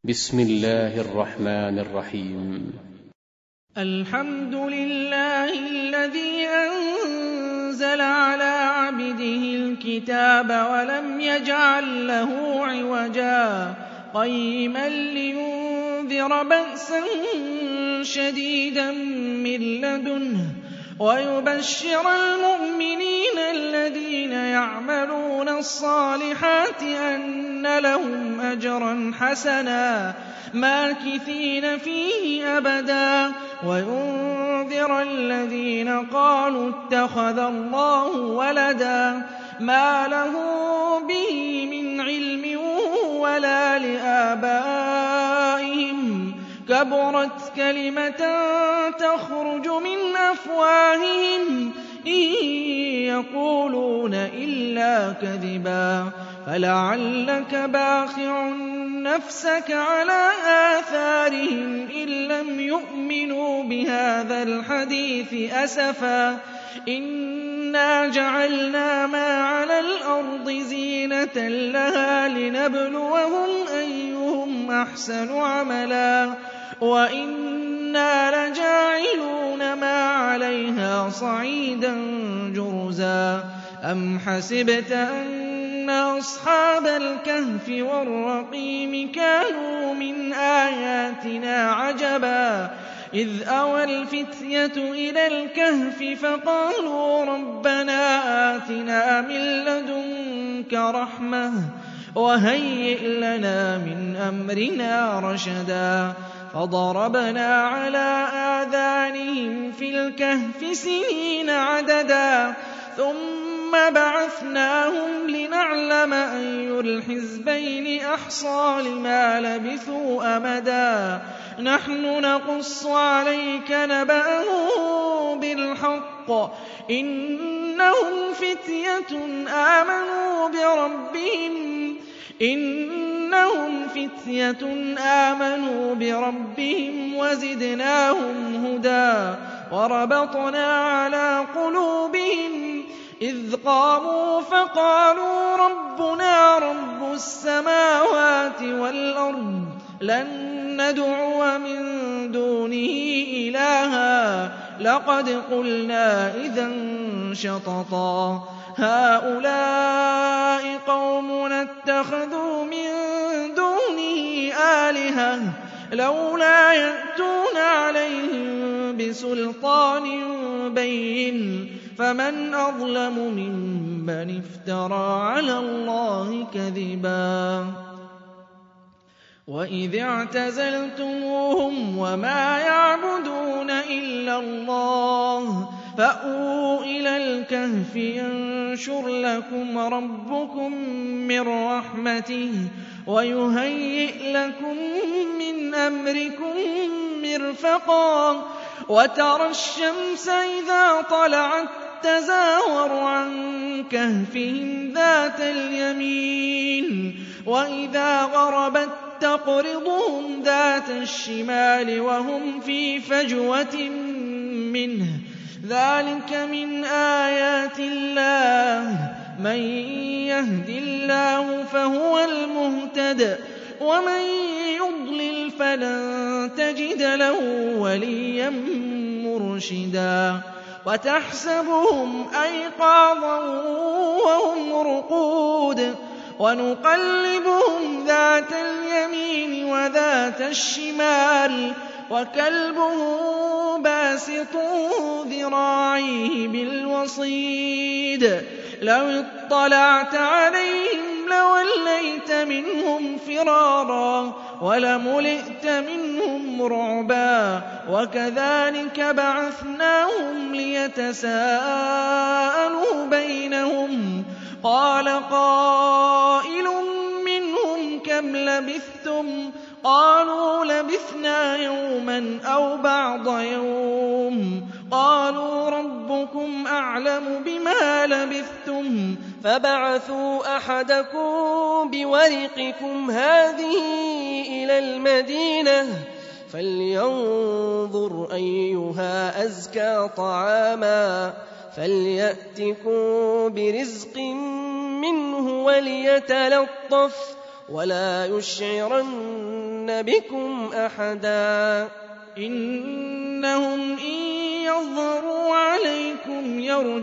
بسم الله الرحمن الرحيم. الحمد لله الذي أنزل على عبده الكتاب ولم يجعل له عوجا قيما لينذر بأسا شديدا من لدنه ويبشر المؤمنين الذين يعملون الصالحات أن لهم أجرا حسنا ماكثين فيه أبدا وينذر الذين قالوا اتخذ الله ولدا ما له به من علم ولا لآبائهم كبرت كلمة تخرج من أفواههم إن يقولون إلا كذبا فلعلك باخع نفسك على آثارهم إن لم يؤمنوا بهذا الحديث أسفا إنا جعلنا ما على الأرض زينة لها لنبلوهم أيهم أحسن عملا وإنا لجاعلون ما عليها صعيدا جرزا أم حسبت أن أصحاب الكهف والرقيم كانوا من آياتنا عجبا إذ أوى الفتية إلى الكهف فقالوا ربنا آتنا من لدنك رحمة وهيئ لنا من أمرنا رشدا فضربنا على آذانهم في الكهف سنين عددا ثم بعثناهم لنعلم أي الحزبين أحصى لما لبثوا أمدا نحن نقص عليك نبأهم بالحق إنهم فتية آمنوا بربهم وزدناهم هدى وربطنا على قلوبهم إذ قاموا فقالوا ربنا رب السماوات والأرض لن ندعو من دونه إلها لقد قلنا إذا شططا هؤلاء قومنا اتخذوا من دونه آلهة لولا يأتون عليهم بسلطان بين فمن أظلم ممن افترى على الله كذبا وإذ اعتزلتموهم وما يعبدون إلا الله فأووا إلى الكهف ينشر لكم ربكم من رحمته ويهيئ لكم من أمركم مرفقا وترى الشمس إذا طلعت تزاور عن كهفهم ذات اليمين وإذا غربت تقرضهم ذات الشمال وهم في فجوة منه ذلك من آيات الله من يهد الله فهو المهتد ومن يضلل فلن تجد له وليا مرشدا وتحسبهم أيقاظا وهم رقود ونقلبهم ذات اليمين وذات الشمال وكلبهم باسط ذراعيه بالوصيد لو اطلعت عليهم لوليت منهم فرارا ولملئت منهم رعبا وكذلك بعثناهم ليتساءلوا بينهم قال قائل منهم كم لبثتم قالوا لبثنا يوما أو بعض يوم قالوا ربكم أعلم بما لبثتم فبعثوا أحدكم بورقكم هذه إلى المدينة فلينظر أيها أزكى طعاما فليأتكم برزق منه ولا يشعرن بكم أحدا إنهم إن يظهروا عليكم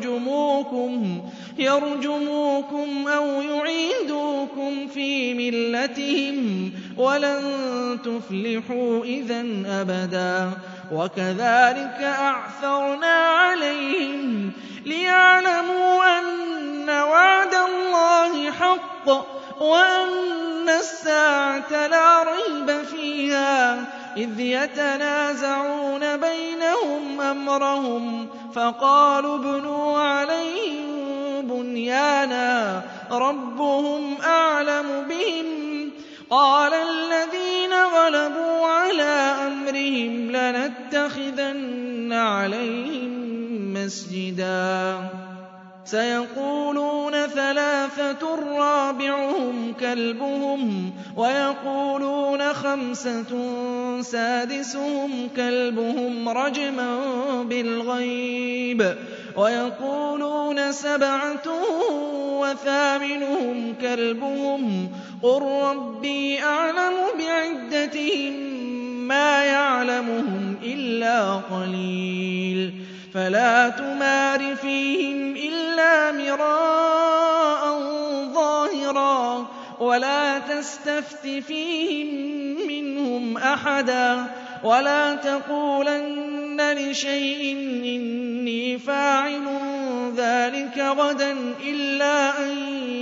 يرجموكم أو يعيدوكم في ملتهم ولن تفلحوا إذا أبدا وكذلك أعثرنا عليهم ليعلموا أن وعد الله حق وأن الساعة لا ريب فيها إذ يتنازعون بينهم أمرهم فقالوا ابنوا عليهم بنيانا ربهم أعلم بهم قال الذين غلبوا على أمرهم لنتخذن عليهم مسجدا سيقولون ثلاثة رابعهم كلبهم ويقولون خمسة سادسهم كلبهم رجما بالغيب ويقولون سبعة وثامنهم كلبهم قل ربي أعلم بعدتهم ما يعلمهم إلا قليل فلا تمار فيهم إلا مراء ظاهرا ولا تستفت فيهم منهم أحدا ولا تقولن لشيء إني فاعل ذلك غدا إلا أن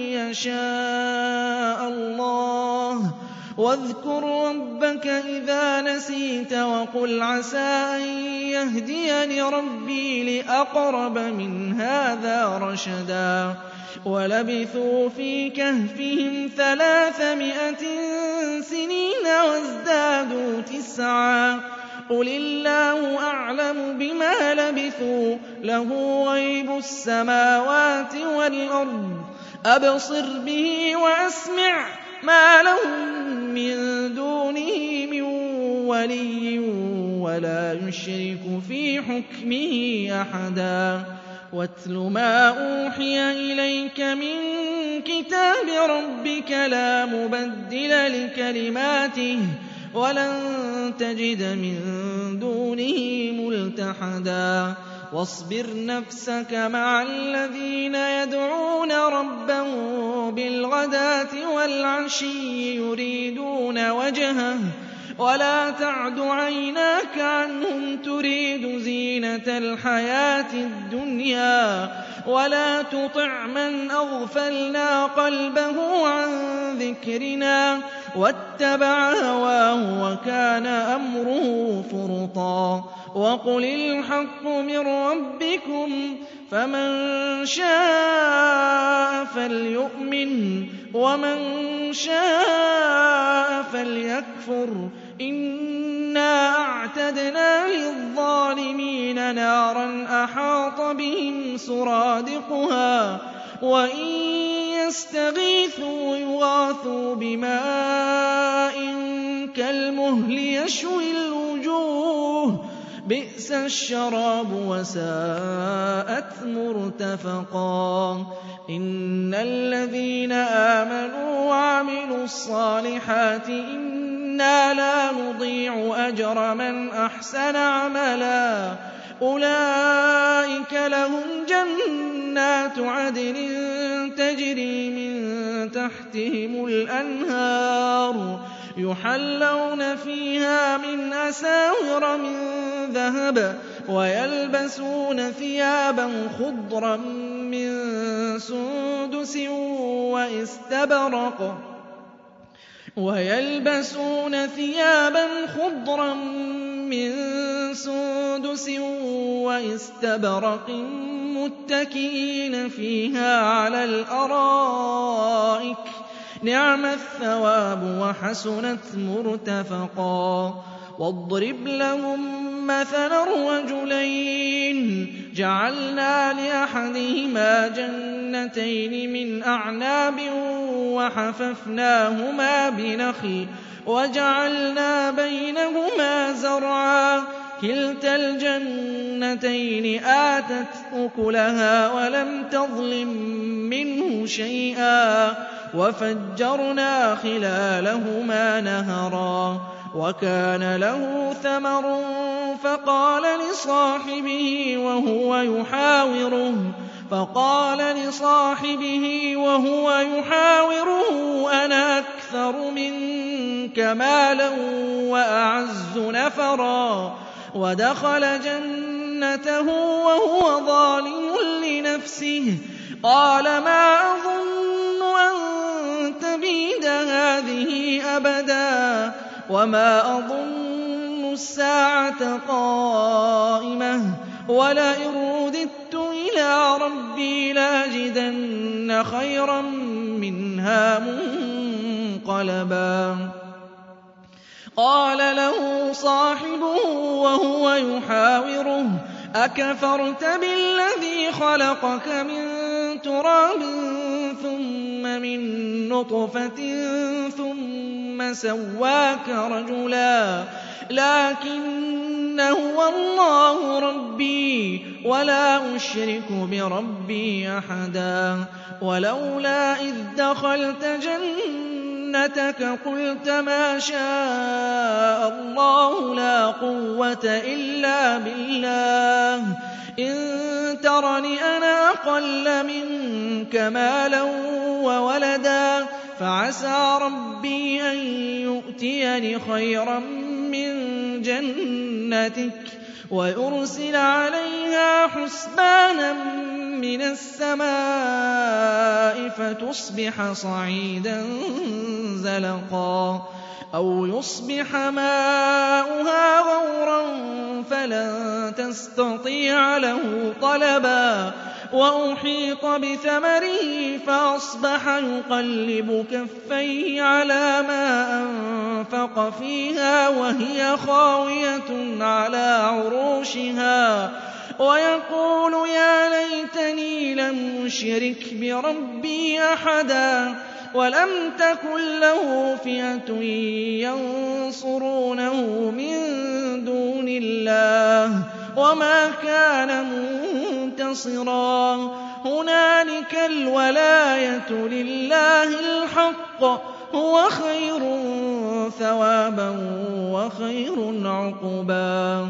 يشاء الله واذكر ربك إذا نسيت وقل عسى أن يهديني ربي لأقرب من هذا رشدا ولبثوا في كهفهم 300 سنين وازدادوا 9 قل الله أعلم بما لبثوا له غيب السماوات والأرض أبصر به وأسمع ما لهم من دونه من ولي ولا يشرك في حكمه أحدا واتل ما أوحي إليك من كتاب ربك لا مبدل لكلماته ولن تجد من دونه ملتحدا واصبر نفسك مع الذين يدعون ربهم بالغداة والعشي يريدون وجهه ولا تعد عيناك عنهم تريد زينة الحياة الدنيا ولا تطع من أغفلنا قلبه عن ذكرنا واتبع هواه وكان أمره فرطا وقل الحق من ربكم فمن شاء فليؤمن ومن شاء فليكفر إنا أعتدنا للظالمين نارا أحاط بهم سرادقها وإن يستغيثوا يغاثوا بماء كالمهل يشوي الوجوه بئس الشراب وساءت مرتفقا إن الذين آمنوا وعملوا الصالحات إنا لا نضيع أجر من أحسن عملا أولئك لهم جنات عدن تجري من تحتهم الأنهار يحلون فيها من أساور من ذهب ويلبسون ثيابا خضرا من سندس وإستبرق متكئين فيها على الأرائك نعم الثواب وحسنت مرتفقا واضرب لهم مثلا رجلين جعلنا لأحدهما جنتين من أعناب وحففناهما بنخل وجعلنا بينهما زرعا كلتا الجنتين آتت أكلها ولم تظلم منه شيئا وفجرنا خلالهما نهرا وكان له ثمر فقال لصاحبه وهو يحاوره أنا أكثر منك مالا وأعز نفرا ودخل جنته وهو ظالم لنفسه قال ما أظن أن تبيد هذه أبدا وما أظن الساعة قائمة ولئن رددت إلى ربي لأجدن خيرا منها منقلبا قال له صاحبه وهو يحاوره أكفرت بالذي خلقك من تراب ثم من نطفة ثم سواك رجلا لكن هو الله ربي ولا أشرك بربي أحدا ولولا إذ دخلت جنتك قلت ما شاء الله لا قوة إلا بالله إن ترني أنا أقل منك مالا وولدا فعسى ربي أن يؤتيني خيرا من جنتك ويرسل عليها حسبانا من السماء فتصبح صعيدا زلقا أو يصبح ماؤها غورا فلن تستطيع له طلبا وأحيط بثمره فأصبح يقلب كفيه على ما أنفق فيها وهي خاوية على عروشها ويقول يا ليتني لم أشرك بربي أحدا ولم تكن له فئة ينصرونه من دون الله وما كان منتصرا هنالك الولاية لله الحق هو خير ثوابا وخير عقبا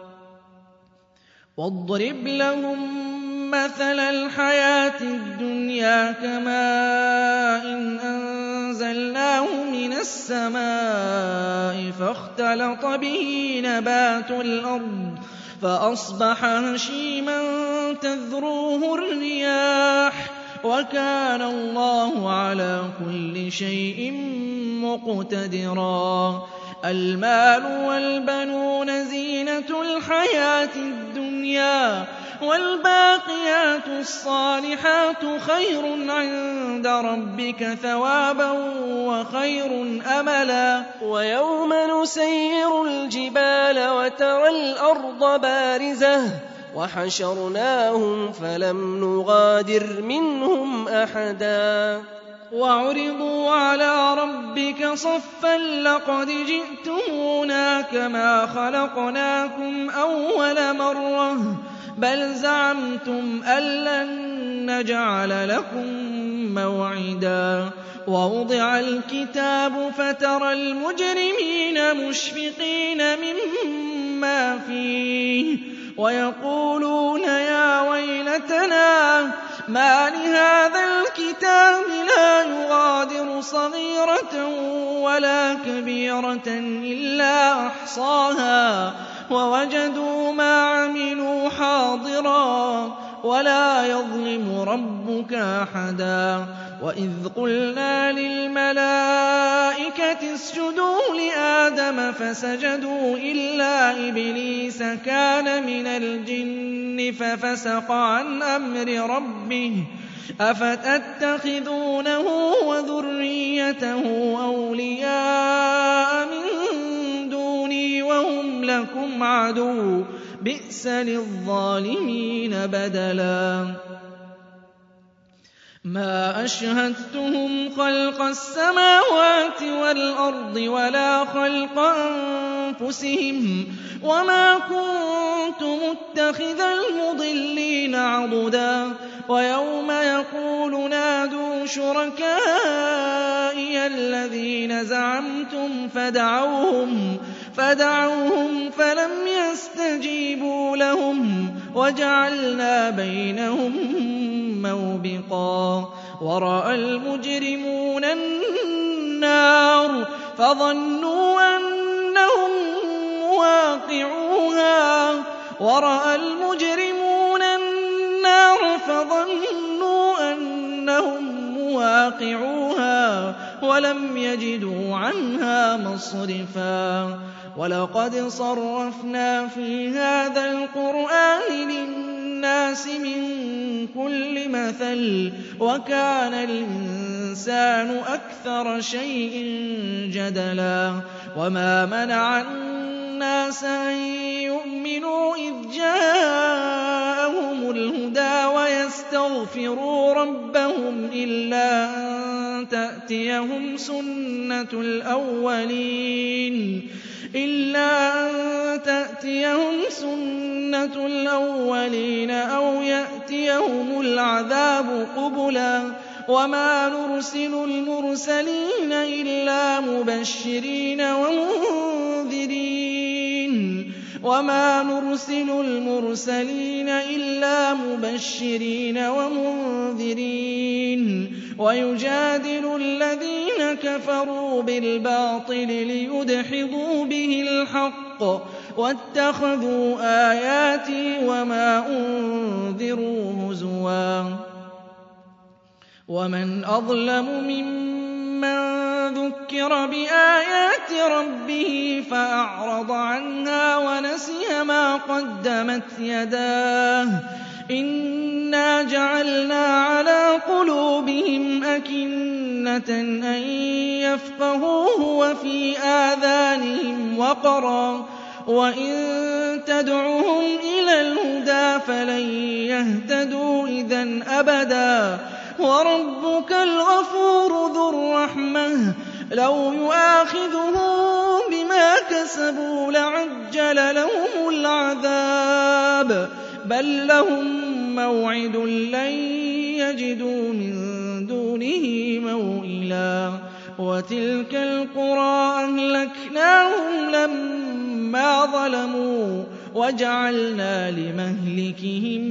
واضرب لهم مثل الحياة الدنيا كماء أنزلناه من السماء فاختلط به نبات الأرض فأصبح هشيما تذروه الرياح وكان الله على كل شيء مقتدرا المال والبنون زينة الحياة الدنيا والباقيات الصالحات خير عند ربك ثوابا وخير أملا ويوم نسير الجبال وترى الأرض بارزة وحشرناهم فلم نغادر منهم أحدا وعرضوا على ربك صفا لقد جئتمونا كما خلقناكم أول مرة بل زعمتم أن لن نجعل لكم موعدا ووضع الكتاب فترى المجرمين مشفقين مما فيه ويقولون يا ويلتنا ما لهذا الكتاب لا يغادر صغيرة ولا كبيرة إلا أحصاها ووجدوا ما عملوا حاضرا ولا يظلم ربك أحدا وإذ قلنا للملائكة اسجدوا لآدم فسجدوا إلا إبليس كان من الجن ففسق عن أمر ربه أفتتخذونه وذريته أولياء من دوني وهم لكم عدو بئس للظالمين بدلا مَا أَشْهَدتُّهُمْ خَلْقَ السَّمَاوَاتِ وَالْأَرْضِ وَلَا خَلْقَ أَنفُسِهِمْ وَمَا كُنتُ مُتَّخِذَ الْمُضِلِّينَ عَضُدًا وَيَوْمَ يَقُولُ نَادُوا شُرَكَائِيَ الَّذِينَ زَعَمْتُمْ فَدَعَوْهُمْ فَلَمْ يَسْتَجِيبُوا لَهُمْ وَجَعَلْنَا بَيْنَهُم موبقا ورأى المجرمون النار فظنوا أنهم مواقعوها ولم يجدوا عنها مصرفا ولقد صرفنا في هذا القرآن للناس من كل مثل وكان الإنسان أكثر شيء جدلا وما منع الناس أن يؤمنوا إذ جاءهم الهدى ويستغفروا ربهم إلا أن تأتيهم سنة الأولين أو يأتيهم العذاب قبلا وما نرسل المرسلين إلا مبشرين ومنذرين ويجادل الذين كفروا بالباطل ليدحضوا به الحق واتخذوا آياتي وما أنذروا هزوا ومن أظلم ممن ذكر بآيات ربه فأعرض عنها ونسي ما قدمت يداه إنا جعلنا على قلوبهم أكنة أن يفقهوه وفي آذانهم وقرا وإن تدعهم إلى الهدى فلن يهتدوا إذًا أبدا وربك الغفور ذو الرحمة لو يؤاخذهم بما كسبوا لعجل لهم العذاب بل لهم موعد لن يجدوا من دونه موئلا وتلك القرى أهلكناهم لما ظلموا وجعلنا لمهلكهم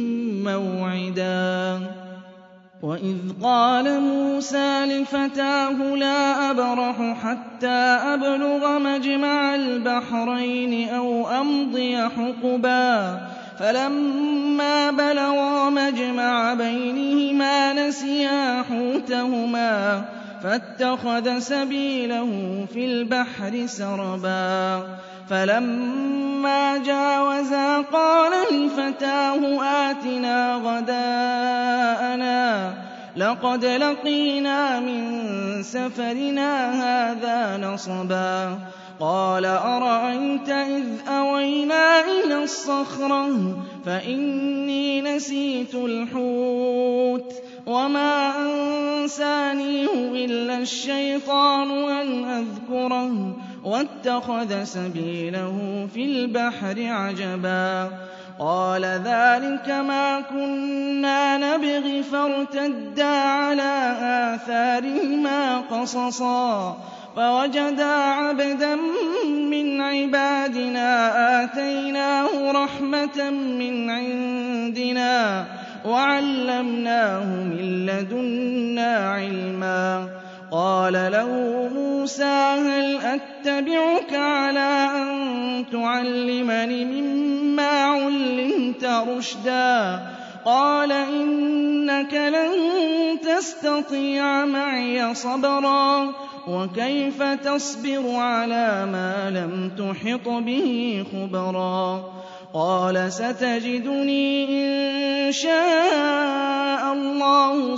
موعدا وإذ قال موسى لفتاه لا أبرح حتى أبلغ مجمع البحرين أو أمضي حقبا فلما بلغا مجمع بينهما نسيا حوتهما فاتخذ سبيله في البحر سربا فلما جاوزا قال لفتاه آتنا غداءنا لقد لقينا من سفرنا هذا نصبا قال أرأيت إذ أوينا إلى الصخرة فإني نسيت الحوت وما أنسانيه إلا الشيطان أن أذكره واتخذ سبيله في البحر عجبا قال ذلك ما كنا نبغي فارتدا على آثارهما قصصا فوجدا عبدا من عبادنا آتيناه رحمة من عندنا وعلمناه من لدنا علما قال له موسى هل أتبعك على أن تعلمني مما علمت رشدا قال إنك لن تستطيع معي صبرا وكيف تصبر على ما لم تحط به خبرا قال ستجدني إن شاء الله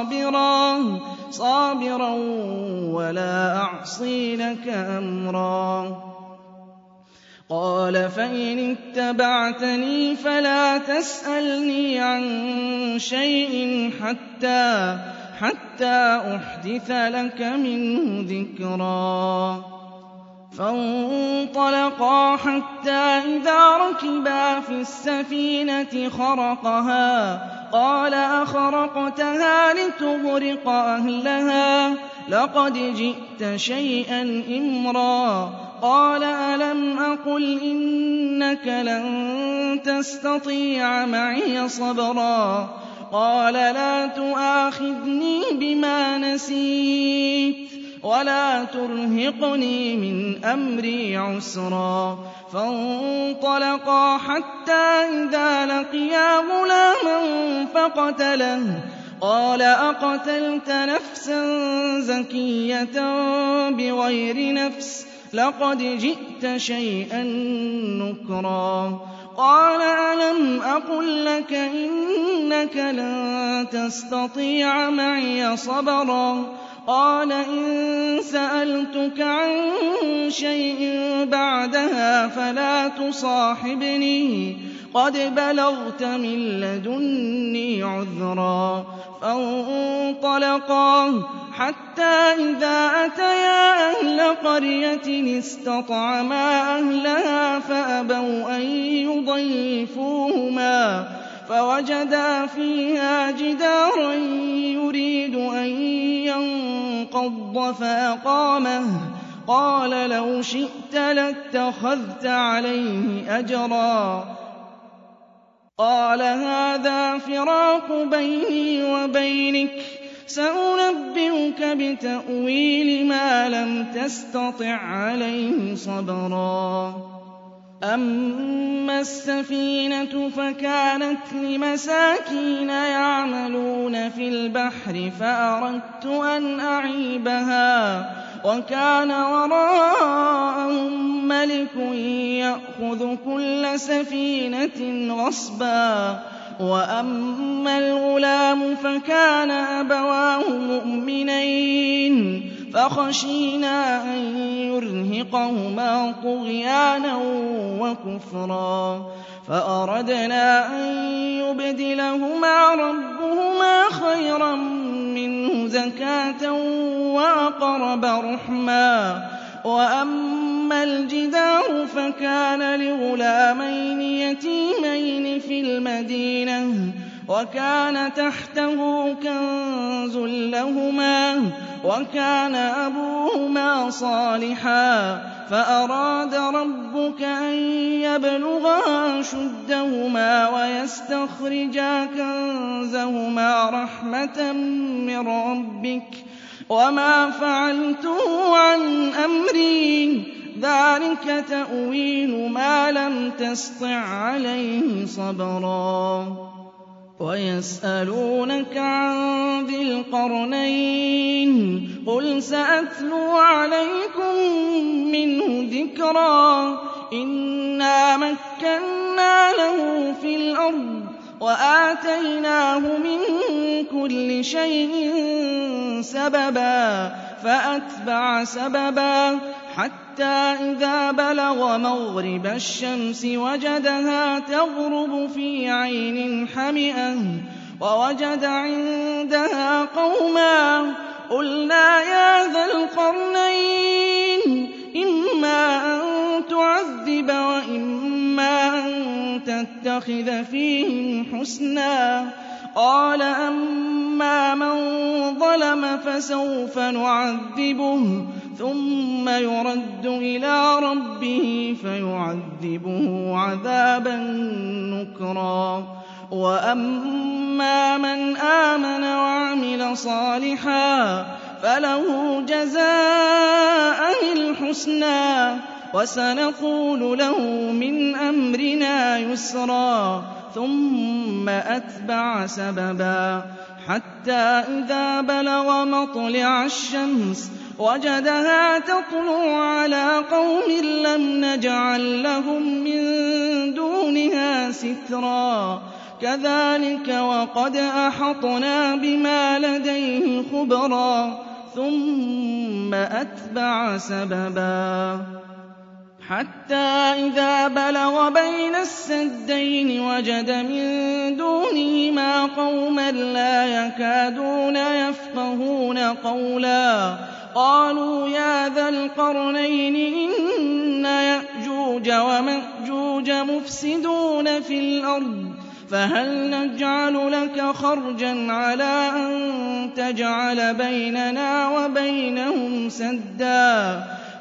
صابرا ولا أعصي لك أمرا قال فإن اتبعتني فلا تسألني عن شيء حتى أحدث لك منه ذكرا. فانطلقا حتى إذا ركبا في السفينة خرقها قال أخرقتها لتغرق أهلها لقد جئت شيئا إمرا. قال ألم أقل إنك لن تستطيع معي صبرا. قال لا تؤاخذني بما نسيت ولا ترهقني من أمري عسرا. فانطلقا حتى إذا لقيا غلاما فقتله. قال أقتلت نفسا زكية بغير نفس لقد جئت شيئا نكرا. قال ألم أقل لك إنك لن تستطيع معي صبرا. قال إن سألتك عن شيء بعدها فلا تصاحبني قد بلغت من لدني عذرا. فانطلقا حتى إذا أتيا أهل قرية استطعما أهلها فأبوا أن يضيفوهما فوجدا فيها جدارا يريد أن ينقض فأقامه. قال لو شئت لاتخذت عليه أجرا. قال هذا فراق بيني وبينك سأنبئك بتأويل ما لم تستطع عليه صبرا. أما السفينة فكانت لمساكين يعملون في البحر فأردت أن أعيبها وكان وراءهم ملك يأخذ كل سفينة غصبا. وأما الغلام فكان أبواه مؤمنين فخشينا أن يرهقهما طغيانا وكفرا. فأردنا أن يبدلهما ربهما خيرا منه زكاة وأقرب رحما. وأما الجدار فكان لغلامين يتيمين في المدينة وكان تحته كنز لهما وكان أبوهما صالحا. فأراد ربك أن يبلغا أشدهما ويستخرجا كنزهما رحمة من ربك وما فعلته عن أمري ذلك تأويل ما لم تسطع عليه صبرا. ويسألونك عن ذي القرنين قل سأتلو عليكم منه ذكرا. إنا مكنا له في الأرض وآتيناه من كل شيء سببا فأتبع سببا حتى إذا بلغ مغرب الشمس وجدها تغرب في عين حمئة ووجد عندها قوما. قلنا يا ذا القرنين إما أن تعذب وإما أن تتخذ فيهم حسنا. قال أما من ظلم فسوف نعذبه ثم يرد إلى ربه فيعذبه عذابا نكرا. وأما من آمن وعمل صالحا فله جزاء الحسنى وسنقول له من أمرنا يسرا. ثم أتبع سببا حتى إذا بلغ مطلع الشمس وجدها تطلع على قوم لم نجعل لهم من دونها سترا. كذلك وقد أحطنا بما لديه خبرا. ثم أتبع سببا حتى إذا بلغ بين السدين وجد من دونهما قوما لا يكادون يفقهون قولا قالوا يا ذا القرنين إن يأجوج ومأجوج مفسدون في الأرض فهل نجعل لك خرجا على أن تجعل بيننا وبينهم سدا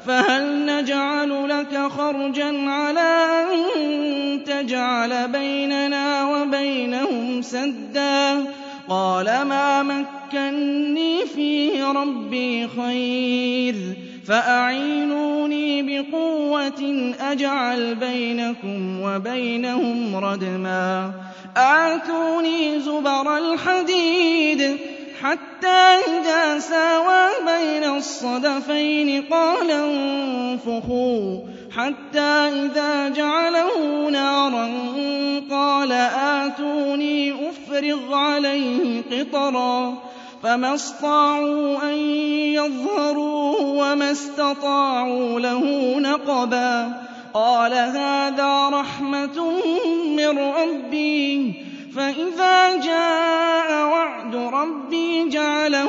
قال ما مكني فيه ربي خير فأعينوني بقوة أجعل بينكم وبينهم ردما آتوني زبر الحديد حتى إذا ساوى بين الصدفين قال انفخوا حتى إذا جعله نارا قال آتوني أفرغ عليه قطرا فما استطاعوا أن يظهروه وما استطاعوا له نقبا قال هذا رحمة من ربي فإذا جاء وعد ربي جعله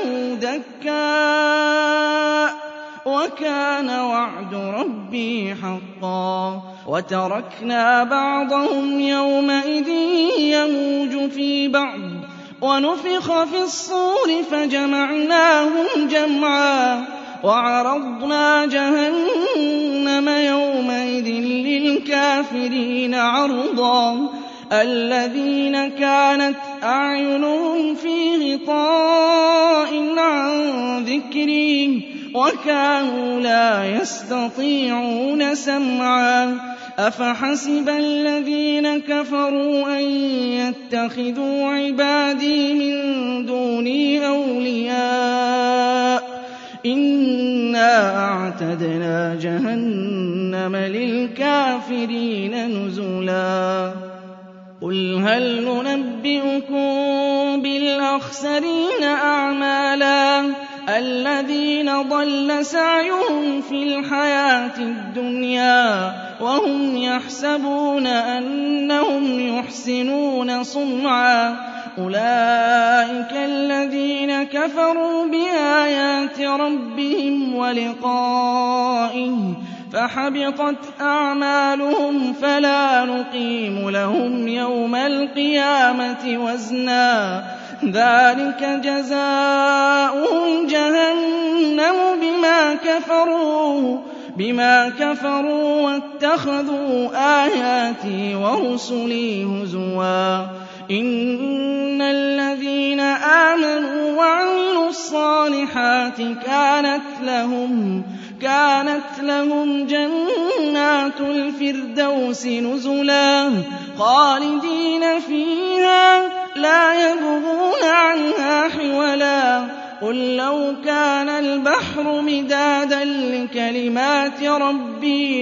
دكاء وكان وعد ربي حقا وتركنا بعضهم يومئذ يموج في بعض ونفخ في الصور فجمعناهم جمعا وعرضنا جهنم يومئذ للكافرين عرضا الذين كانت أعينهم في غطاء عن ذكري وكانوا لا يستطيعون سمعا أفحسب الذين كفروا أن يتخذوا عبادي من دوني أولياء إنا أعتدنا جهنم للكافرين نزلا قل هل ننبئكم بالأخسرين أعمالا الذين ضل سعيهم في الحياة الدنيا وهم يحسبون أنهم يحسنون صنعا أولئك الذين كفروا بآيات ربهم ولقائه فحبطت أعمالهم فلا نقيم لهم يوم القيامة وزنا ذلك جزاؤهم جهنم بما كفروا واتخذوا آياتي ورسلي هزوا إن الذين آمنوا وعملوا الصالحات كانت لهم جنات الفردوس نزلا خالدين فيها لا يبغون عنها حولا قل لو كان البحر مدادا لكلمات ربي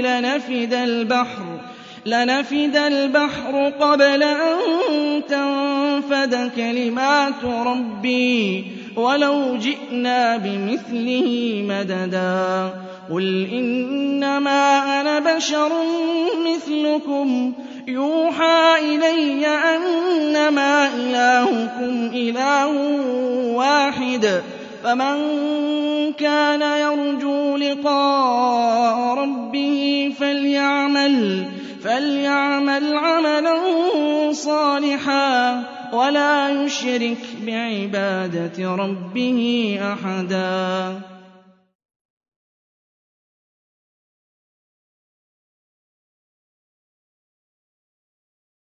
لنفد البحر قبل أن تنفد كلمات ربي ولو جئنا بمثله مددا قل إنما أنا بشر مثلكم يوحى إلي أنما إلهكم إله واحد فمن كان يرجو لقاء ربه فليعمل عملا صالحا ولا يشرك بعبادة ربه أحدا